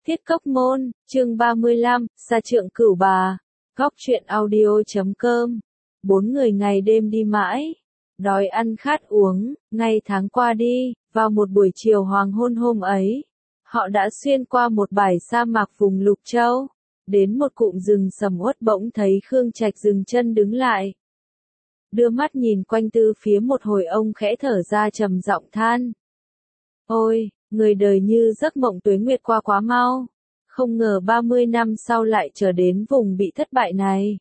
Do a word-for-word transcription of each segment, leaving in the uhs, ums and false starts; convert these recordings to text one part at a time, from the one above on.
Thiết Cốc Môn, chương ba mươi lăm, Sa Trượng Cửu Bà, Góc truyện audio chấm com. Bốn người ngày đêm đi mãi, đói ăn khát uống, ngày tháng qua đi, vào một buổi chiều hoàng hôn hôm ấy, họ đã xuyên qua một bãi sa mạc vùng Lục Châu, đến một cụm rừng sầm uất bỗng thấy Khương Trạch dừng chân đứng lại. Đưa mắt nhìn quanh tư phía một hồi ông khẽ thở ra trầm giọng than. Ôi, người đời như giấc mộng tuế nguyệt qua quá mau, không ngờ ba mươi năm sau lại trở đến vùng bị thất bại này.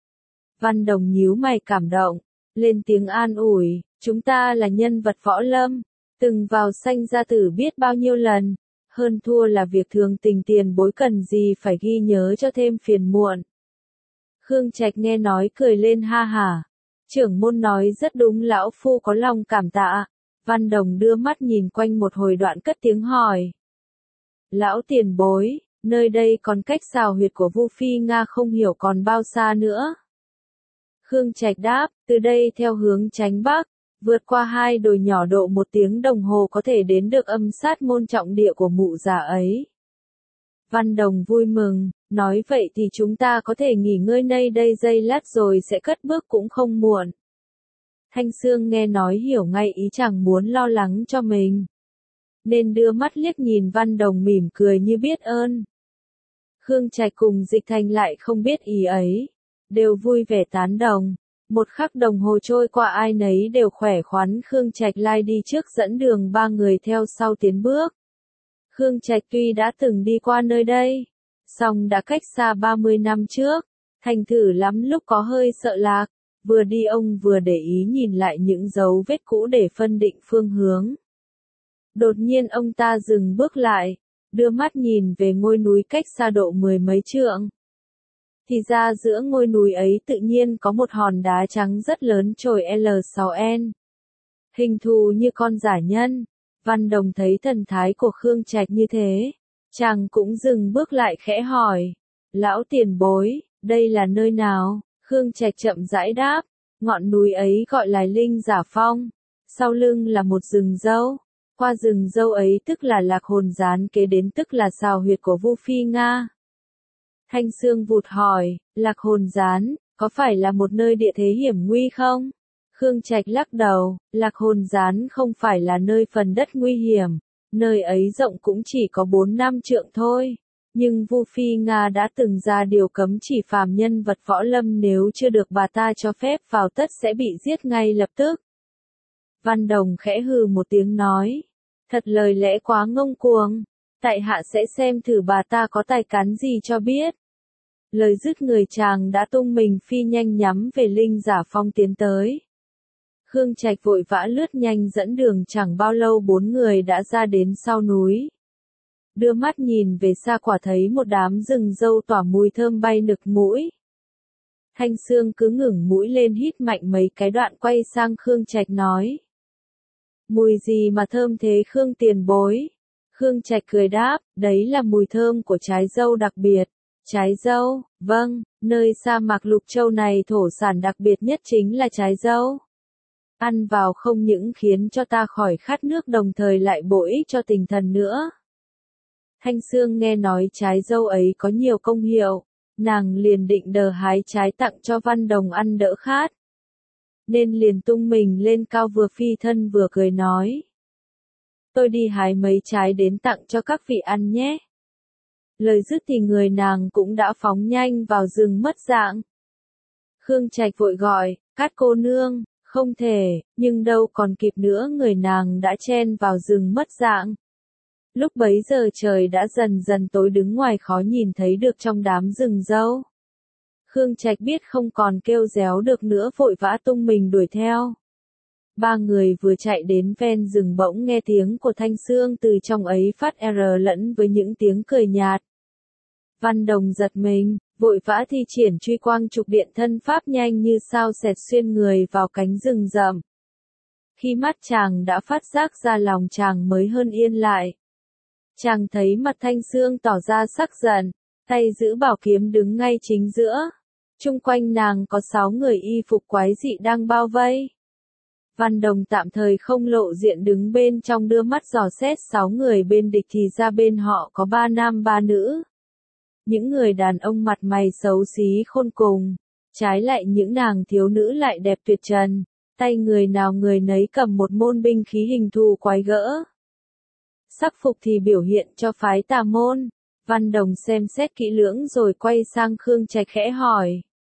Văn Đồng nhíu mày cảm động, lên tiếng an ủi, chúng ta là nhân vật võ lâm, từng vào sanh ra tử biết bao nhiêu lần, hơn thua là việc thường tình tiền bối cần gì phải ghi nhớ cho thêm phiền muộn. Khương Trạch nghe nói cười lên ha hả, trưởng môn nói rất đúng, lão phu có lòng cảm tạ. Văn Đồng đưa mắt nhìn quanh một hồi đoạn cất tiếng hỏi. Lão tiền bối, nơi đây còn cách xào huyệt của Vu Phi Nga không hiểu còn bao xa nữa. Khương Trạch đáp, từ đây theo hướng chánh bắc, vượt qua hai đồi nhỏ độ một tiếng đồng hồ có thể đến được âm sát môn trọng địa của mụ già ấy. Văn Đồng vui mừng, nói vậy thì chúng ta có thể nghỉ ngơi nơi đây giây lát rồi sẽ cất bước cũng không muộn. Thanh Sương nghe nói hiểu ngay ý chàng muốn lo lắng cho mình, nên đưa mắt liếc nhìn Văn Đồng mỉm cười như biết ơn. Khương Trạch cùng Dịch Thành lại không biết ý ấy, đều vui vẻ tán đồng. Một khắc đồng hồ trôi qua ai nấy đều khỏe khoắn. Khương Trạch lai đi trước dẫn đường, ba người theo sau tiến bước. Khương Trạch tuy đã từng đi qua nơi đây, song đã cách xa ba mươi năm trước, thành thử lắm lúc có hơi sợ lạc. Vừa đi ông vừa để ý nhìn lại những dấu vết cũ để phân định phương hướng. Đột nhiên ông ta dừng bước lại, đưa mắt nhìn về ngôi núi cách xa độ mười mấy trượng. Thì ra giữa ngôi núi ấy tự nhiên có một hòn đá trắng rất lớn trồi L sáu N. Hình thù như con giả nhân. Văn Đồng thấy thần thái của Khương Trạch như thế, chàng cũng dừng bước lại khẽ hỏi. Lão tiền bối, đây là nơi nào? Khương Trạch chậm rãi đáp, ngọn núi ấy gọi là Linh Giả Phong, sau lưng là một rừng dâu, qua rừng dâu ấy tức là Lạc Hồn Gián, kế đến tức là xào huyệt của Vu Phi Nga. Thanh Sương vụt hỏi, Lạc Hồn Gián, có phải là một nơi địa thế hiểm nguy không? Khương Trạch lắc đầu, Lạc Hồn Gián không phải là nơi phần đất nguy hiểm, nơi ấy rộng cũng chỉ có bốn năm trượng thôi. Nhưng Vu Phi Nga đã từng ra điều cấm chỉ phàm nhân vật võ lâm nếu chưa được bà ta cho phép vào tất sẽ bị giết ngay lập tức. Văn Đồng khẽ hừ một tiếng nói, thật lời lẽ quá ngông cuồng, tại hạ sẽ xem thử bà ta có tài cán gì cho biết. Lời dứt người chàng đã tung mình phi nhanh nhắm về Linh Giả Phong tiến tới. Khương Trạch vội vã lướt nhanh dẫn đường, chẳng bao lâu bốn người đã ra đến sau núi. Đưa mắt nhìn về xa quả thấy một đám rừng dâu tỏa mùi thơm bay nực mũi. Thanh Sương cứ ngẩng mũi lên hít mạnh mấy cái, đoạn quay sang Khương Trạch nói. Mùi gì mà thơm thế Khương tiền bối? Khương Trạch cười đáp, đấy là mùi thơm của trái dâu đặc biệt. Trái dâu, vâng, nơi sa mạc Lục Châu này thổ sản đặc biệt nhất chính là trái dâu. Ăn vào không những khiến cho ta khỏi khát nước, đồng thời lại bổ ích cho tinh thần nữa. Thanh Sương nghe nói trái dâu ấy có nhiều công hiệu, nàng liền định đờ hái trái tặng cho Văn Đồng ăn đỡ khát. Nên liền tung mình lên cao, vừa phi thân vừa cười nói. Tôi đi hái mấy trái đến tặng cho các vị ăn nhé. Lời dứt thì người nàng cũng đã phóng nhanh vào rừng mất dạng. Khương Trạch vội gọi, Cát cô nương, không thể, nhưng đâu còn kịp nữa, người nàng đã chen vào rừng mất dạng. Lúc bấy giờ trời đã dần dần tối, đứng ngoài khó nhìn thấy được trong đám rừng dâu. Khương Trạch biết không còn kêu réo được nữa, vội vã tung mình đuổi theo. Ba người vừa chạy đến ven rừng bỗng nghe tiếng của Thanh Sương từ trong ấy phát R lẫn với những tiếng cười nhạt. Văn Đồng giật mình, vội vã thi triển truy quang trục điện thân pháp nhanh như sao xẹt xuyên người vào cánh rừng rậm. Khi mắt chàng đã phát giác ra, lòng chàng mới hơn yên lại. Chàng thấy mặt Thanh Sương tỏ ra sắc giận, tay giữ bảo kiếm đứng ngay chính giữa. Chung quanh nàng có sáu người y phục quái dị đang bao vây. Văn Đồng tạm thời không lộ diện đứng bên trong đưa mắt dò xét sáu người bên địch thì ra bên họ có ba nam ba nữ. Những người đàn ông mặt mày xấu xí khôn cùng, trái lại những nàng thiếu nữ lại đẹp tuyệt trần, tay người nào người nấy cầm một môn binh khí hình thù quái gỡ. Sắc phục thì biểu hiện cho phái tà môn. Văn Đồng xem xét kỹ lưỡng rồi quay sang Khương Trạch khẽ hỏi.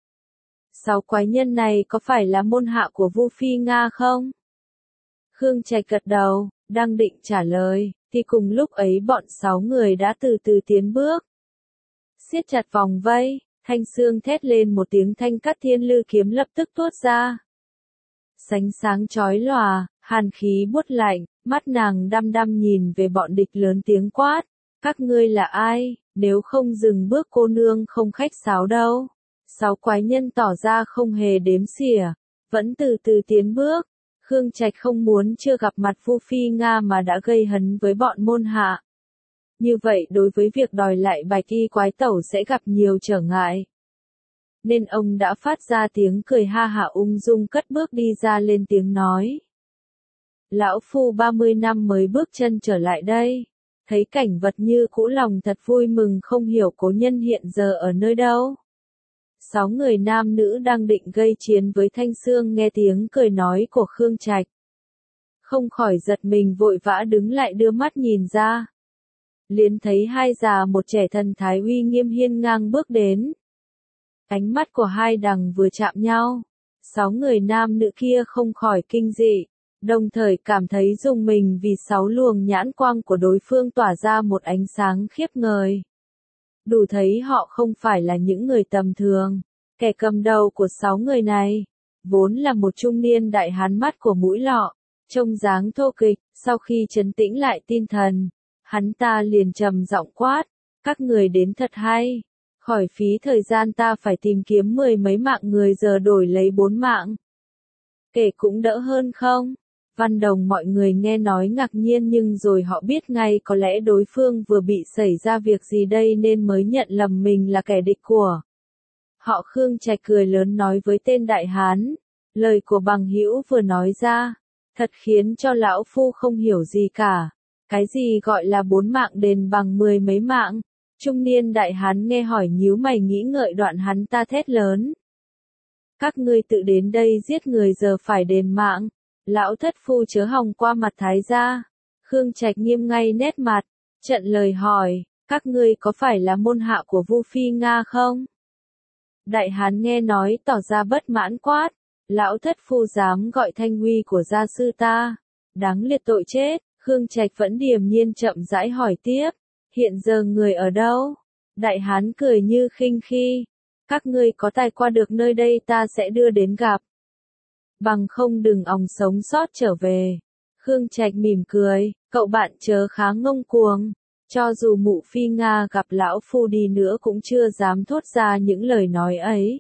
Sáu quái nhân này có phải là môn hạ của Vu Phi Nga không? Khương Trạch gật đầu, đang định trả lời, thì cùng lúc ấy bọn sáu người đã từ từ tiến bước. Siết chặt vòng vây, Thanh Sương thét lên một tiếng, thanh cắt thiên lư kiếm lập tức tuốt ra. Sánh sáng chói lòa, hàn khí buốt lạnh, mắt nàng đăm đăm nhìn về bọn địch lớn tiếng quát. Các ngươi là ai, nếu không dừng bước cô nương không khách sáo đâu. Sáu quái nhân tỏ ra không hề đếm xỉa, vẫn từ từ tiến bước. Khương Trạch không muốn chưa gặp mặt Vu Phi Nga mà đã gây hấn với bọn môn hạ. Như vậy đối với việc đòi lại bạch y quái tẩu sẽ gặp nhiều trở ngại. Nên ông đã phát ra tiếng cười ha hả ung dung cất bước đi ra lên tiếng nói. Lão Phu ba mươi năm mới bước chân trở lại đây. Thấy cảnh vật như cũ lòng thật vui mừng, không hiểu cố nhân hiện giờ ở nơi đâu. Sáu người nam nữ đang định gây chiến với Thanh Sương nghe tiếng cười nói của Khương Trạch. Không khỏi giật mình vội vã đứng lại đưa mắt nhìn ra. Liền thấy hai già một trẻ thần thái uy nghiêm hiên ngang bước đến. Ánh mắt của hai đằng vừa chạm nhau. Sáu người nam nữ kia không khỏi kinh dị. Đồng thời cảm thấy rùng mình vì sáu luồng nhãn quang của đối phương tỏa ra một ánh sáng khiếp người. Đủ thấy họ không phải là những người tầm thường. Kẻ cầm đầu của sáu người này, vốn là một trung niên đại hán mắt của mũi lọ, trông dáng thô kịch, sau khi trấn tĩnh lại tinh thần, hắn ta liền trầm giọng quát, các người đến thật hay, khỏi phí thời gian ta phải tìm kiếm mười mấy mạng người giờ đổi lấy bốn mạng. Kể cũng đỡ hơn không? Văn Đồng mọi người nghe nói ngạc nhiên nhưng rồi họ biết ngay có lẽ đối phương vừa bị xảy ra việc gì đây nên mới nhận lầm mình là kẻ địch của. Họ. Khương Trạch cười lớn nói với tên đại hán, lời của bằng hữu vừa nói ra, thật khiến cho lão phu không hiểu gì cả. Cái gì gọi là bốn mạng đền bằng mười mấy mạng? Trung niên đại hán nghe hỏi nhíu mày nghĩ ngợi, đoạn hắn ta thét lớn. Các ngươi tự đến đây giết người giờ phải đền mạng. Lão thất phu chớ hòng qua mặt thái gia. Khương Trạch nghiêm ngay nét mặt, trận lời hỏi, các ngươi có phải là môn hạ của Vu Phi Nga không? Đại hán nghe nói tỏ ra bất mãn quát, lão thất phu dám gọi thanh uy của gia sư ta, đáng liệt tội chết. Khương Trạch vẫn điềm nhiên chậm rãi hỏi tiếp, hiện giờ người ở đâu? Đại hán cười như khinh khi, các ngươi có tài qua được nơi đây ta sẽ đưa đến gặp. Bằng không đừng òng sống sót trở về. Khương Trạch mỉm cười, cậu bạn chớ khá ngông cuồng. Cho dù mụ Phi Nga gặp lão phu đi nữa cũng chưa dám thốt ra những lời nói ấy.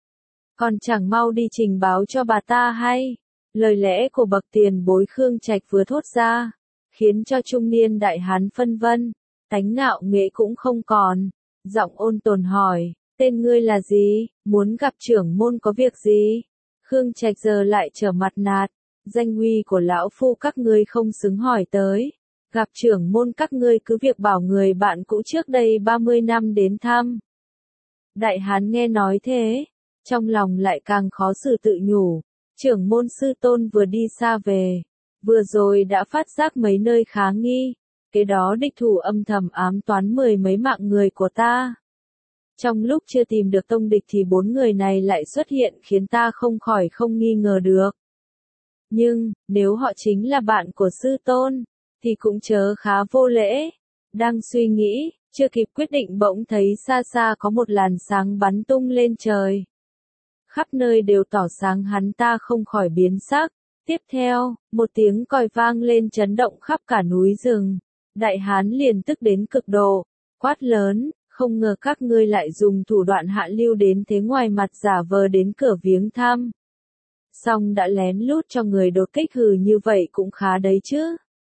Còn chẳng mau đi trình báo cho bà ta hay. Lời lẽ của bậc tiền bối Khương Trạch vừa thốt ra, khiến cho trung niên đại hán phân vân, tánh ngạo nghễ cũng không còn. Giọng ôn tồn hỏi, tên ngươi là gì, muốn gặp trưởng môn có việc gì? Khương Trạch giờ lại trở mặt nạt, danh uy của lão phu các ngươi không xứng hỏi tới. Gặp trưởng môn các ngươi cứ việc bảo người bạn cũ trước đây ba mươi năm đến thăm. Đại hán nghe nói thế, trong lòng lại càng khó xử tự nhủ, trưởng môn sư tôn vừa đi xa về, vừa rồi đã phát giác mấy nơi khá nghi, kế đó địch thủ âm thầm ám toán mười mấy mạng người của ta. Trong lúc chưa tìm được tông địch thì bốn người này lại xuất hiện khiến ta không khỏi không nghi ngờ được. Nhưng, nếu họ chính là bạn của sư tôn, thì cũng chớ khá vô lễ. Đang suy nghĩ, chưa kịp quyết định bỗng thấy xa xa có một làn sáng bắn tung lên trời. Khắp nơi đều tỏ sáng, hắn ta không khỏi biến sắc. Tiếp theo, một tiếng còi vang lên chấn động khắp cả núi rừng. Đại hán liền tức đến cực độ, quát lớn, không ngờ các ngươi lại dùng thủ đoạn hạ lưu đến thế, ngoài mặt giả vờ đến cửa viếng thăm. Xong đã lén lút cho người đột kích, hừ như vậy cũng khá đấy chứ.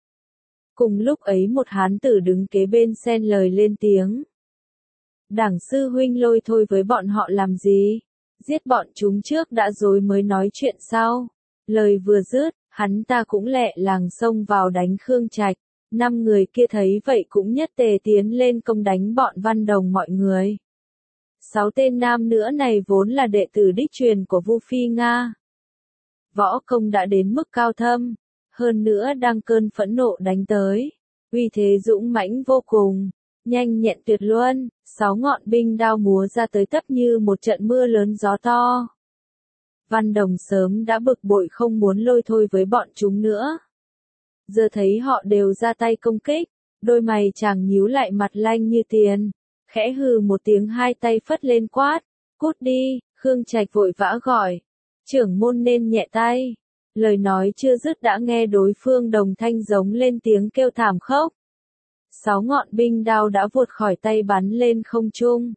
Cùng lúc ấy một hán tử đứng kế bên xen lời lên tiếng. Đảng sư huynh lôi thôi với bọn họ làm gì? Giết bọn chúng trước đã rồi mới nói chuyện sau. Lời vừa dứt, Hắn ta cũng lẹ làng xông vào đánh Khương Trạch. Năm người kia thấy vậy cũng nhất tề tiến lên công đánh bọn Văn Đồng mọi người. Sáu tên nam nữa này vốn là đệ tử đích truyền của Vu Phi Nga. Võ công đã đến mức cao thâm, hơn nữa đang cơn phẫn nộ đánh tới. Uy thế dũng mãnh vô cùng, nhanh nhẹn tuyệt luân, sáu ngọn binh đao múa ra tới tấp như một trận mưa lớn gió to. Văn Đồng sớm đã bực bội không muốn lôi thôi với bọn chúng nữa. Giờ thấy họ đều ra tay công kích, đôi mày chàng nhíu lại mặt lanh như tiền, khẽ hừ một tiếng hai tay phất lên quát, cút đi, Khương Trạch vội vã gọi, trưởng môn nên nhẹ tay. Lời nói chưa dứt đã nghe đối phương đồng thanh giống lên tiếng kêu thảm khốc. Sáu ngọn binh đao đã vụt khỏi tay bắn lên không trung.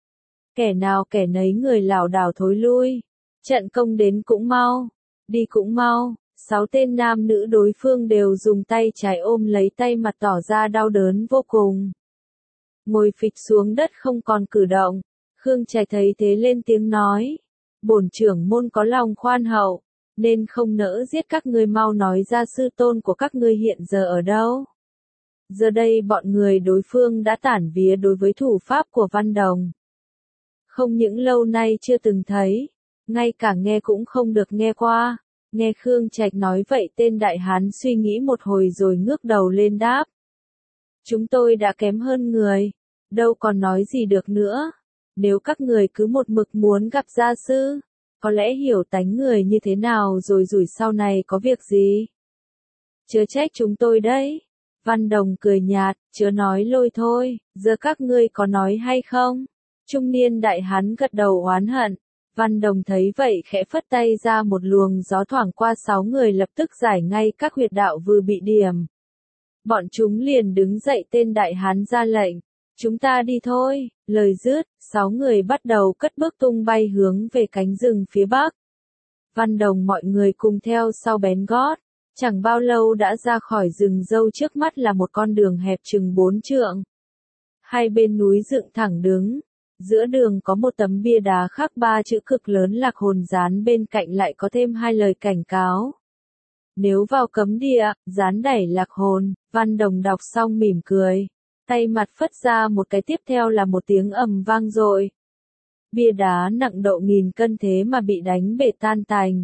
Kẻ nào kẻ nấy người lảo đảo thối lui. Trận công đến cũng mau, đi cũng mau. Sáu tên nam nữ đối phương đều dùng tay trái ôm lấy tay mặt tỏ ra đau đớn vô cùng. Ngồi phịch xuống đất không còn cử động. Khương Trạch thấy thế lên tiếng nói. Bổn trưởng môn có lòng khoan hậu, nên không nỡ giết các ngươi, mau nói ra sư tôn của các ngươi hiện giờ ở đâu. Giờ đây bọn người đối phương đã tản vía đối với thủ pháp của Văn Đồng. Không những lâu nay chưa từng thấy, ngay cả nghe cũng không được nghe qua. Nghe Khương Trạch nói vậy tên đại hán suy nghĩ một hồi rồi ngước đầu lên đáp. Chúng tôi đã kém hơn người, đâu còn nói gì được nữa. Nếu các người cứ một mực muốn gặp gia sư, có lẽ hiểu tánh người như thế nào rồi rủi sau này có việc gì. Chớ trách chúng tôi đấy. Văn Đồng cười nhạt, chớ nói lôi thôi, giờ các ngươi có nói hay không? Trung niên đại hán gật đầu oán hận. Văn Đồng thấy vậy khẽ phất tay ra một luồng gió thoảng qua sáu người lập tức giải ngay các huyệt đạo vừa bị điểm. Bọn chúng liền đứng dậy, tên đại hán ra lệnh. Chúng ta đi thôi, lời dứt, sáu người bắt đầu cất bước tung bay hướng về cánh rừng phía bắc. Văn Đồng mọi người cùng theo sau bén gót, chẳng bao lâu đã ra khỏi rừng dâu, trước mắt là một con đường hẹp chừng bốn trượng. Hai bên núi dựng thẳng đứng, giữa đường có một tấm bia đá khắc ba chữ cực lớn Lạc Hồn dán bên cạnh, lại có thêm hai lời cảnh cáo. Nếu vào cấm địa, dán đẩy Lạc Hồn. Văn Đồng đọc xong mỉm cười. Tay mặt phất ra một cái, tiếp theo là một tiếng ầm vang dội. Bia đá nặng độ nghìn cân thế mà bị đánh bể tan tành.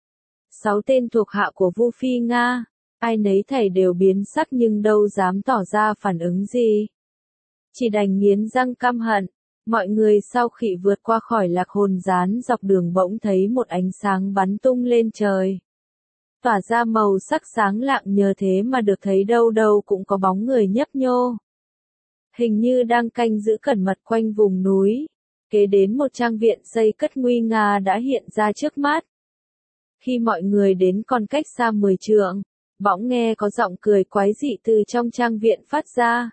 Sáu tên thuộc hạ của Vu Phi Nga, ai nấy thảy đều biến sắc nhưng đâu dám tỏ ra phản ứng gì. Chỉ đành nghiến răng căm hận. Mọi người sau khi vượt qua khỏi Lạc Hồn dán dọc đường bỗng thấy một ánh sáng bắn tung lên trời. Tỏa ra màu sắc sáng lạng, nhờ thế mà được thấy đâu đâu cũng có bóng người nhấp nhô. Hình như đang canh giữ cẩn mật quanh vùng núi. Kế đến một trang viện xây cất nguy nga đã hiện ra trước mắt. Khi mọi người đến còn cách xa mười trượng, bỗng nghe có giọng cười quái dị từ trong trang viện phát ra.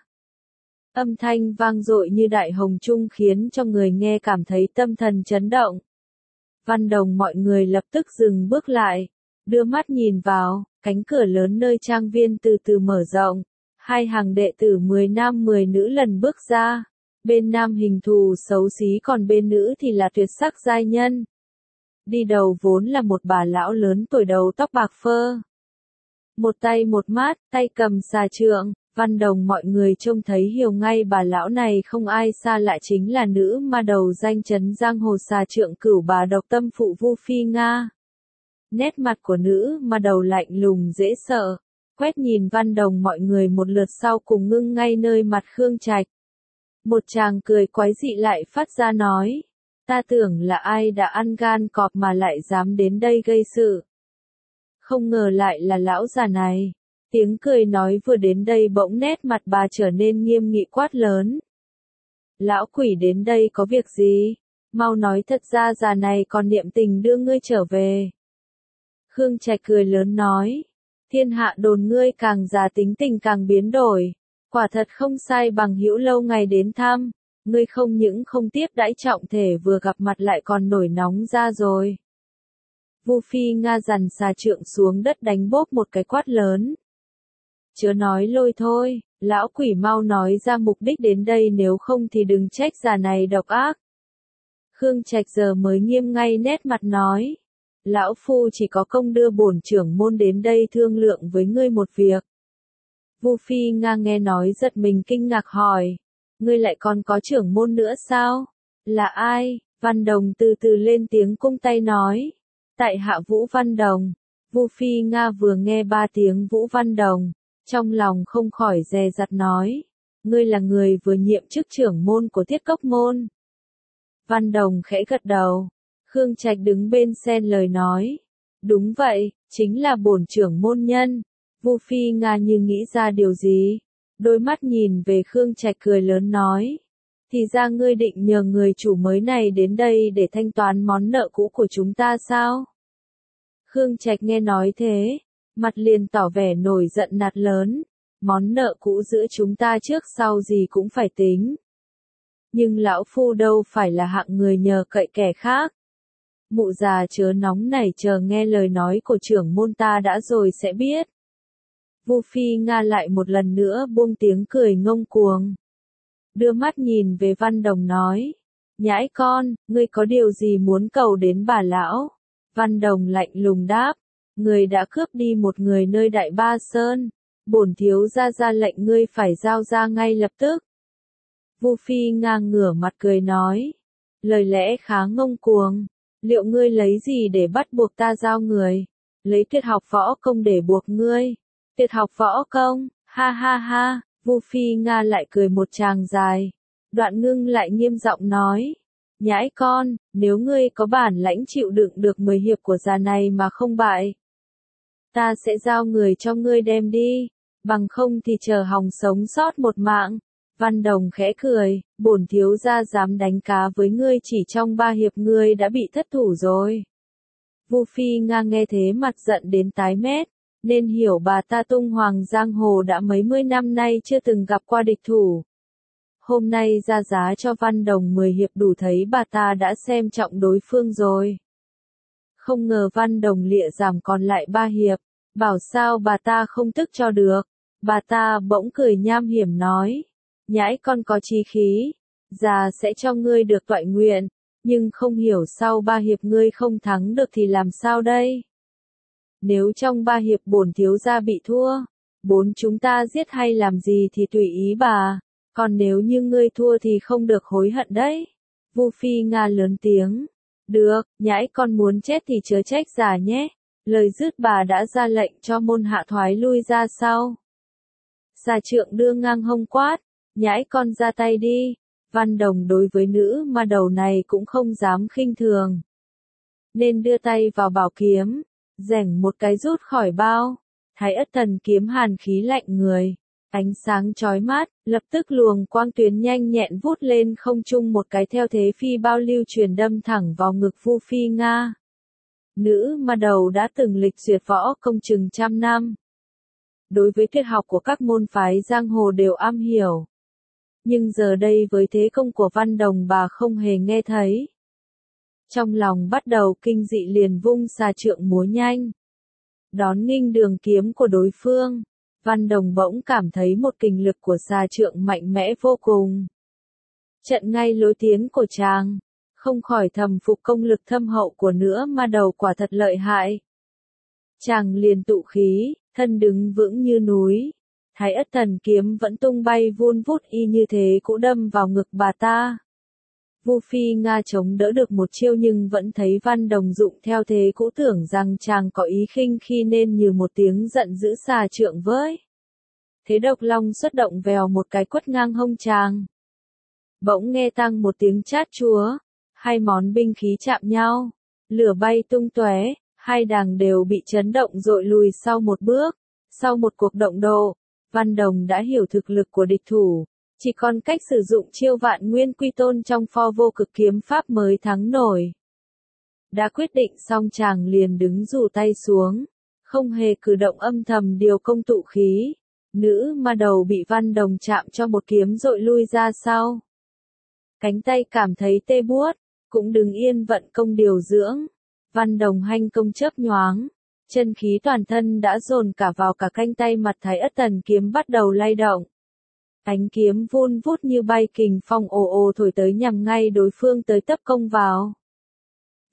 Âm thanh vang dội như đại hồng trung khiến cho người nghe cảm thấy tâm thần chấn động. Văn Đồng mọi người lập tức dừng bước lại, đưa mắt nhìn vào, cánh cửa lớn nơi trang viên từ từ mở rộng. Hai hàng đệ tử mười nam mười nữ lần bước ra. Bên nam hình thù xấu xí, còn bên nữ thì là tuyệt sắc giai nhân. Đi đầu vốn là một bà lão lớn tuổi, đầu tóc bạc phơ. Một tay một mát, tay cầm xà trượng. Văn Đồng mọi người trông thấy hiểu ngay bà lão này không ai xa lạ, chính là nữ ma đầu danh chấn giang hồ xà trượng cửu bà độc tâm phụ Vu Phi Nga. Nét mặt của nữ ma đầu lạnh lùng dễ sợ. Quét nhìn Văn Đồng mọi người một lượt sau cùng ngưng ngay nơi mặt Khương Trạch. Một chàng cười quái dị lại phát ra nói. Ta tưởng là ai đã ăn gan cọp mà lại dám đến đây gây sự. Không ngờ lại là lão già này. Tiếng cười nói vừa đến đây bỗng nét mặt bà trở nên nghiêm nghị quát lớn. Lão quỷ đến đây có việc gì? Mau nói thật ra, già này còn niệm tình đưa ngươi trở về. Khương Trạch cười lớn nói. Thiên hạ đồn ngươi càng già tính tình càng biến đổi. Quả thật không sai bằng hữu lâu ngày đến thăm. Ngươi không những không tiếp đãi trọng thể, vừa gặp mặt lại còn nổi nóng ra rồi. Vu Phi Nga dằn xà trượng xuống đất đánh bốp một cái quát lớn. Chớ nói lôi thôi, lão quỷ mau nói ra mục đích đến đây, nếu không thì đừng trách già này độc ác. Khương Trạch giờ mới nghiêm ngay nét mặt nói. Lão Phu chỉ có công đưa bổn trưởng môn đến đây thương lượng với ngươi một việc. Vu Phi Nga nghe nói giật mình kinh ngạc hỏi. Ngươi lại còn có trưởng môn nữa sao? Là ai? Văn Đồng từ từ lên tiếng cung tay nói. Tại hạ Vũ Văn Đồng. Vu Phi Nga vừa nghe ba tiếng Vũ Văn Đồng, trong lòng không khỏi dè dặt nói. Ngươi là người vừa nhiệm chức trưởng môn của Thiết Cốc Môn. Văn Đồng khẽ gật đầu. Khương Trạch đứng bên xen lời nói. Đúng vậy, chính là bổn trưởng môn nhân. Vu Phi Nga như nghĩ ra điều gì. Đôi mắt nhìn về Khương Trạch cười lớn nói. Thì ra ngươi định nhờ người chủ mới này đến đây để thanh toán món nợ cũ của chúng ta sao? Khương Trạch nghe nói thế, mặt liền tỏ vẻ nổi giận nạt lớn. Món nợ cũ giữa chúng ta trước sau gì cũng phải tính. Nhưng lão phu đâu phải là hạng người nhờ cậy kẻ khác. Mụ già chớ nóng nảy chờ nghe lời nói của trưởng môn ta đã rồi sẽ biết. Vu Phi Nga lại một lần nữa buông tiếng cười ngông cuồng. Đưa mắt nhìn về Văn Đồng nói. Nhãi con, ngươi có điều gì muốn cầu đến bà lão? Văn Đồng lạnh lùng đáp. Người đã cướp đi một người nơi Đại Ba Sơn. Bổn thiếu gia ra lệnh ngươi phải giao ra ngay lập tức. Vu Phi Nga ngửa mặt cười nói. Lời lẽ khá ngông cuồng. Liệu ngươi lấy gì để bắt buộc ta giao người? Lấy tuyệt học võ công để buộc ngươi. Tuyệt học võ công, ha ha ha, Vu Phi Nga lại cười một tràng dài. Đoạn Ngưng lại nghiêm giọng nói. Nhãi con, nếu ngươi có bản lãnh chịu đựng được mười hiệp của già này mà không bại. Ta sẽ giao người cho ngươi đem đi, bằng không thì chờ hòng sống sót một mạng. Văn Đồng khẽ cười, bổn thiếu gia dám đánh cá với ngươi chỉ trong ba hiệp ngươi đã bị thất thủ rồi. Vu Phi Nga nghe thế mặt giận đến tái mét, nên hiểu bà ta tung hoàng giang hồ đã mấy mươi năm nay chưa từng gặp qua địch thủ. Hôm nay ra giá cho Văn Đồng mười hiệp đủ thấy bà ta đã xem trọng đối phương rồi. Không ngờ Văn Đồng lịa giảm còn lại ba hiệp, bảo sao bà ta không tức cho được. Bà ta bỗng cười nham hiểm nói. Nhãi con có chí khí, già sẽ cho ngươi được toại nguyện, nhưng không hiểu sau ba hiệp ngươi không thắng được thì làm sao đây? Nếu trong ba hiệp bổn thiếu gia bị thua, bốn chúng ta giết hay làm gì thì tùy ý bà, còn nếu như ngươi thua thì không được hối hận đấy. Vu Phi Nga lớn tiếng. Được, nhãi con muốn chết thì chớ trách già nhé. Lời dứt bà đã ra lệnh cho môn hạ thoái lui ra sau. Xà trượng đưa ngang hông quát. Nhãi con ra tay đi. Văn Đồng đối với nữ ma đầu này cũng không dám khinh thường. Nên đưa tay vào bảo kiếm, rẻng một cái rút khỏi bao. Thái Ất Thần kiếm hàn khí lạnh người. Ánh sáng chói mắt, lập tức luồng quang tuyến nhanh nhẹn vút lên không trung một cái theo thế phi bao lưu truyền đâm thẳng vào ngực Vu Phi Nga. Nữ ma đầu đã từng lịch duyệt võ công chừng trăm năm. Đối với tuyệt học của các môn phái giang hồ đều am hiểu. Nhưng giờ đây với thế công của Văn Đồng bà không hề nghe thấy. Trong lòng bắt đầu kinh dị liền vung xà trượng múa nhanh. Đón nghênh đường kiếm của đối phương. Văn Đồng bỗng cảm thấy một kình lực của xà trượng mạnh mẽ vô cùng. Trận ngay lối tiến của chàng, không khỏi thầm phục công lực thâm hậu của nữa mà đầu quả thật lợi hại. Chàng liền tụ khí, thân đứng vững như núi. Thái Ất Thần kiếm vẫn tung bay vun vút y như thế cũng đâm vào ngực bà ta. Vu Phi Nga chống đỡ được một chiêu nhưng vẫn thấy Văn Đồng dụng theo thế cũ tưởng rằng chàng có ý khinh khi nên như một tiếng giận dữ xà trượng với. Thế độc long xuất động vèo một cái quất ngang hông chàng. Bỗng nghe tăng một tiếng chát chúa, hai món binh khí chạm nhau, lửa bay tung tóe, hai đàng đều bị chấn động dội lùi sau một bước. Sau một cuộc động độ, Văn Đồng đã hiểu thực lực của địch thủ. Chỉ còn cách sử dụng chiêu vạn nguyên quy tôn trong pho vô cực kiếm pháp mới thắng nổi. Đã quyết định xong chàng liền đứng rủ tay xuống, không hề cử động âm thầm điều công tụ khí. Nữ ma đầu bị Văn Đồng chạm cho một kiếm dội lui ra sau. Cánh tay cảm thấy tê buốt, cũng đứng yên vận công điều dưỡng. Văn Đồng hanh công chớp nhoáng, chân khí toàn thân đã dồn cả vào cả cánh tay mặt Thái Ất Thần kiếm bắt đầu lay động. Ánh kiếm vun vút như bay kình phong ồ ồ thổi tới nhằm ngay đối phương tới tấp công vào.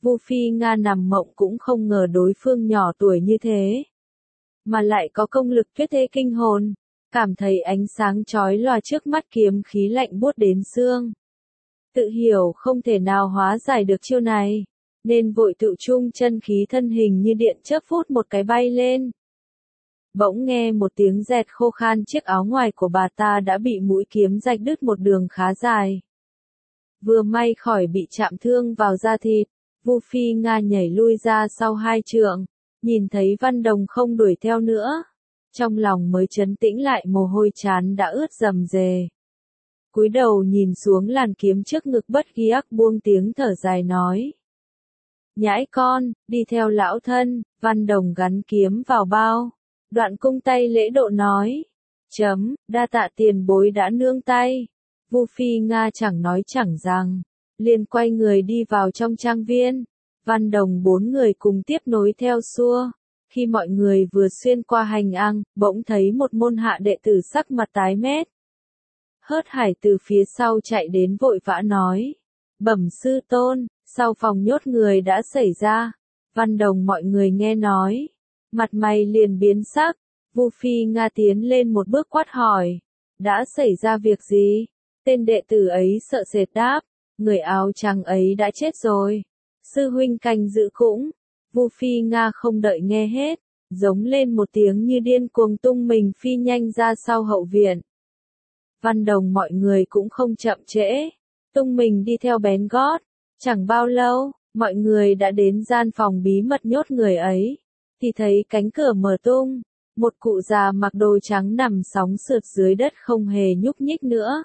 Vu Phi Nga nằm mộng cũng không ngờ đối phương nhỏ tuổi như thế, mà lại có công lực tuyết thế kinh hồn, cảm thấy ánh sáng chói lòa trước mắt kiếm khí lạnh buốt đến xương. Tự hiểu không thể nào hóa giải được chiêu này, nên vội tự trung chân khí thân hình như điện chớp phút một cái bay lên. Bỗng nghe một tiếng rẹt khô khan, chiếc áo ngoài của bà ta đã bị mũi kiếm rạch đứt một đường khá dài. Vừa may khỏi bị chạm thương vào da thịt, Vu Phi Nga nhảy lui ra sau hai trượng, nhìn thấy Văn Đồng không đuổi theo nữa. Trong lòng mới trấn tĩnh lại, mồ hôi trán đã ướt rầm rề. Cúi đầu nhìn xuống làn kiếm trước ngực, bất giác buông tiếng thở dài nói. Nhãi con, đi theo lão thân. Văn Đồng gắn kiếm vào bao, đoạn cung tay lễ độ nói. Chấm, đa tạ tiền bối đã nương tay. Vu Phi Nga chẳng nói chẳng rằng, liền quay người đi vào trong trang viên. Văn Đồng bốn người cùng tiếp nối theo xua. Khi mọi người vừa xuyên qua hành lang, bỗng thấy một môn hạ đệ tử sắc mặt tái mét. Hớt Hải từ phía sau chạy đến vội vã nói. Bẩm sư tôn, sau phòng nhốt người đã xảy ra. Văn Đồng mọi người nghe nói, mặt mày liền biến sắc. Vu Phi Nga tiến lên một bước quát hỏi. Đã xảy ra việc gì? Tên đệ tử ấy sợ sệt đáp. Người áo trắng ấy đã chết rồi. Sư huynh canh giữ cũng. Vu Phi Nga không đợi nghe hết, giống lên một tiếng như điên cuồng tung mình phi nhanh ra sau hậu viện. Văn Đồng mọi người cũng không chậm trễ, tung mình đi theo bén gót. Chẳng bao lâu, mọi người đã đến gian phòng bí mật nhốt người ấy, thì thấy cánh cửa mở tung, một cụ già mặc đồ trắng nằm sóng sượt dưới đất không hề nhúc nhích nữa.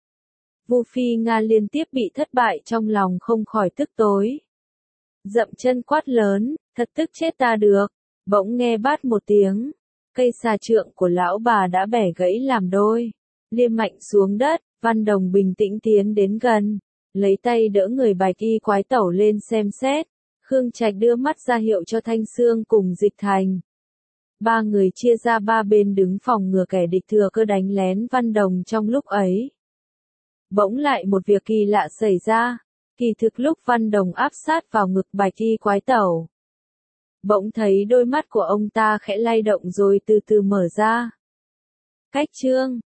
Vu Phi Nga liên tiếp bị thất bại, trong lòng không khỏi tức tối. Dậm chân quát lớn, thật tức chết ta được. Bỗng nghe bát một tiếng, cây xà trượng của lão bà đã bẻ gãy làm đôi, liêm mạnh xuống đất. Văn Đồng bình tĩnh tiến đến gần, lấy tay đỡ người bạch y quái tẩu lên xem xét. Khương Trạch đưa mắt ra hiệu cho Thanh Sương cùng Dịch Thành. Ba người chia ra ba bên đứng phòng ngừa kẻ địch thừa cơ đánh lén Văn Đồng trong lúc ấy. Bỗng lại một việc kỳ lạ xảy ra. Kỳ thực lúc Văn Đồng áp sát vào ngực bạch y quái tẩu, bỗng thấy đôi mắt của ông ta khẽ lay động rồi từ từ mở ra. Cách chương